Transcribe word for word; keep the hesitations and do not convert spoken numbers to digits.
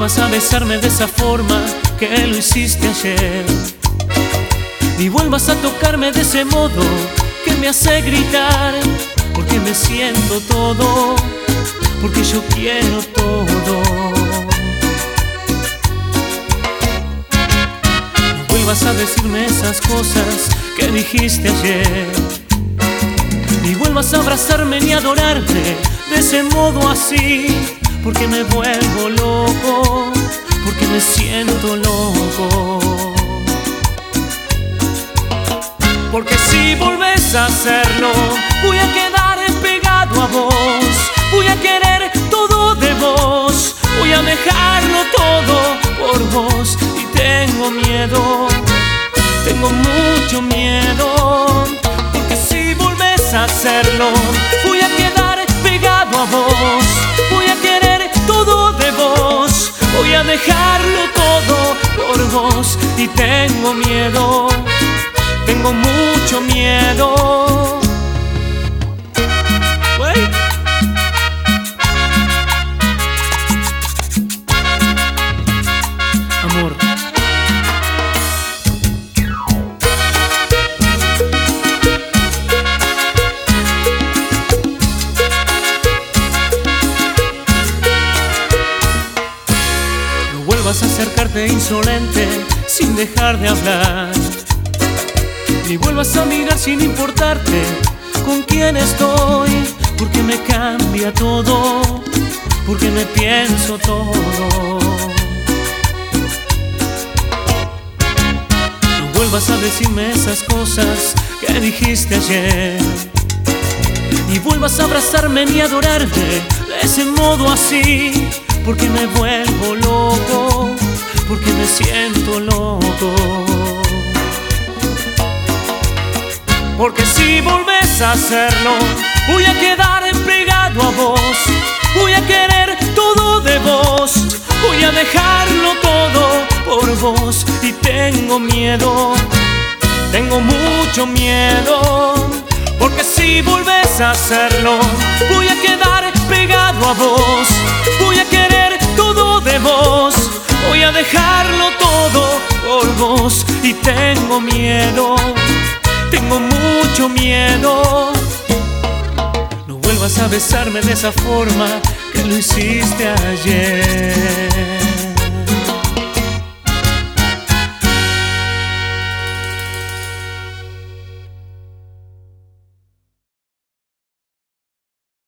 vuelvas a besarme de esa forma que lo hiciste ayer. Ni vuelvas a tocarme de ese modo que me hace gritar, porque me siento todo, porque yo quiero todo. No vuelvas a decirme esas cosas que dijiste ayer. Ni vuelvas a abrazarme ni a adorarme de ese modo así, porque me vuelvo loco, porque me siento loco. Porque si volves a hacerlo, voy a quedar pegado a vos, voy a querer todo de vos, voy a dejarlo todo por vos. Y tengo miedo, tengo mucho miedo, porque si volves a hacerlo, voy a quedar pegado a vos, voy a querer todo de vos, voy a dejarlo todo por vos. Y tengo miedo, tengo mucho miedo. Wey. Amor. No vuelvas a acercarte insolente sin dejar de hablar, ni vuelvas a mirar sin importarte con quién estoy, porque me cambia todo, porque me pienso todo. No vuelvas a decirme esas cosas que dijiste ayer, ni vuelvas a abrazarme ni a adorarme de ese modo así, porque me vuelvo loco, porque me siento loco. Porque si volves a hacerlo, voy a quedar pegado a vos, voy a querer todo de vos, voy a dejarlo todo por vos. Y tengo miedo, tengo mucho miedo, porque si volves a hacerlo, voy a quedar pegado a vos, voy a querer todo de vos, voy a dejarlo todo por vos. Y tengo miedo, tengo mucho miedo. No vuelvas a besarme de esa forma que lo hiciste ayer.